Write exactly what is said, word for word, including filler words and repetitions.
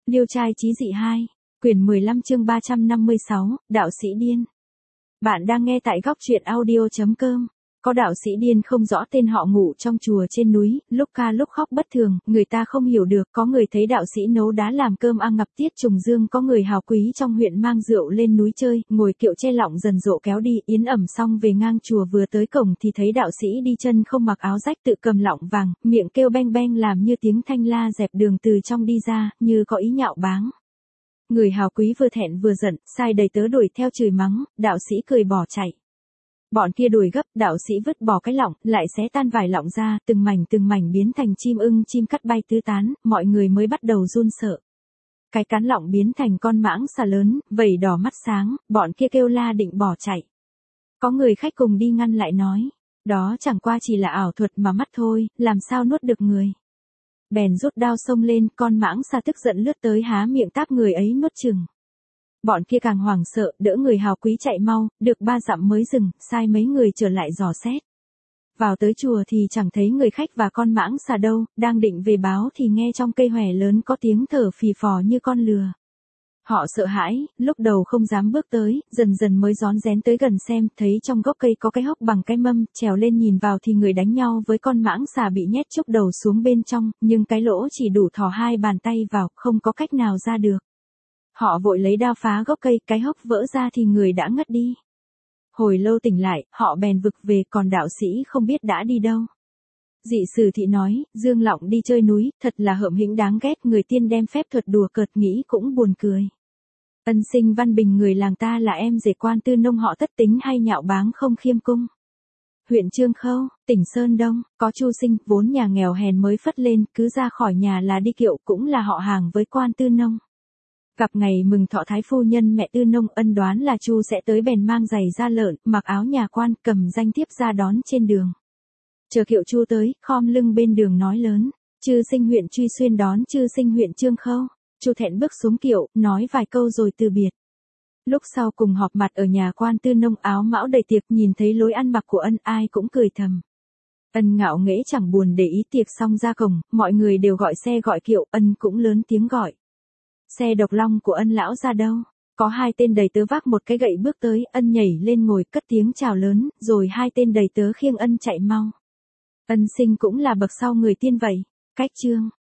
Liêu trai chí dị hai, quyển mười lăm chương ba trăm năm mươi sáu, đạo sĩ điên. Bạn đang nghe tại góc truyện audio chấm com. Có đạo sĩ điên không rõ tên họ ngủ trong chùa trên núi, lúc ca lúc khóc bất thường, người ta không hiểu được, có người thấy đạo sĩ nấu đá làm cơm ăn ngập tiết trùng dương, có người hào quý trong huyện mang rượu lên núi chơi, ngồi kiệu che lọng dần dộ kéo đi, yến ẩm xong về ngang chùa vừa tới cổng thì thấy đạo sĩ đi chân không mặc áo rách tự cầm lọng vàng, miệng kêu beng beng làm như tiếng thanh la dẹp đường từ trong đi ra, như có ý nhạo báng. Người hào quý vừa thẹn vừa giận, sai đầy tớ đuổi theo chửi mắng, đạo sĩ cười bỏ chạy. Bọn kia đuổi gấp, đạo sĩ vứt bỏ cái lọng, lại xé tan vải lọng ra, từng mảnh từng mảnh biến thành chim ưng chim cắt bay tứ tán, mọi người mới bắt đầu run sợ. Cái cán lọng biến thành con mãng xà lớn, vẩy đỏ mắt sáng, bọn kia kêu la định bỏ chạy. Có người khách cùng đi ngăn lại nói, đó chẳng qua chỉ là ảo thuật mà mắt thôi, làm sao nuốt được người. Bèn rút đao xông lên, con mãng xà tức giận lướt tới há miệng táp người ấy nuốt chừng. Bọn kia càng hoảng sợ, đỡ người hào quý chạy mau, được ba dặm mới dừng, sai mấy người trở lại dò xét. Vào tới chùa thì chẳng thấy người khách và con mãng xà đâu, đang định về báo thì nghe trong cây hòe lớn có tiếng thở phì phò như con lừa. Họ sợ hãi, lúc đầu không dám bước tới, dần dần mới rón rén tới gần xem, thấy trong gốc cây có cái hốc bằng cái mâm, trèo lên nhìn vào thì người đánh nhau với con mãng xà bị nhét chúc đầu xuống bên trong, nhưng cái lỗ chỉ đủ thò hai bàn tay vào, không có cách nào ra được. Họ vội lấy đao phá gốc cây, cái hốc vỡ ra thì người đã ngất đi. Hồi lâu tỉnh lại, họ bèn vực về, còn đạo sĩ không biết đã đi đâu. Dị sử thị nói, Dương Lọng đi chơi núi, thật là hợm hĩnh đáng ghét, người tiên đem phép thuật đùa cợt nghĩ cũng buồn cười. Ân Sinh Văn Bình người làng ta là em rể quan tư nông họ Tất tính hay nhạo báng không khiêm cung. Huyện Trương Khâu, tỉnh Sơn Đông, có Chu Sinh, vốn nhà nghèo hèn mới phất lên, cứ ra khỏi nhà là đi kiệu, cũng là họ hàng với quan tư nông. Gặp ngày mừng thọ thái phu nhân mẹ tư nông, ân đoán là Chu sẽ tới, bèn mang giày da lợn, mặc áo nhà quan, cầm danh thiếp ra đón trên đường. Chờ kiệu Chu tới, khom lưng bên đường nói lớn, Chư Sinh huyện Truy Xuyên đón Chư Sinh huyện Trương Khâu. Chu thẹn bước xuống kiệu, nói vài câu rồi từ biệt. Lúc sau cùng họp mặt ở nhà quan tư nông, áo mão đầy tiệc, nhìn thấy lối ăn mặc của ân ai cũng cười thầm. Ân ngạo nghễ chẳng buồn để ý, tiệc xong ra cổng, mọi người đều gọi xe gọi kiệu, ân cũng lớn tiếng gọi. Xe độc long của ân lão ra đâu? Có hai tên đầy tớ vác một cái gậy bước tới, ân nhảy lên ngồi cất tiếng chào lớn, rồi hai tên đầy tớ khiêng ân chạy mau. Ân Sinh cũng là bậc sau người tiên vậy. Cách chương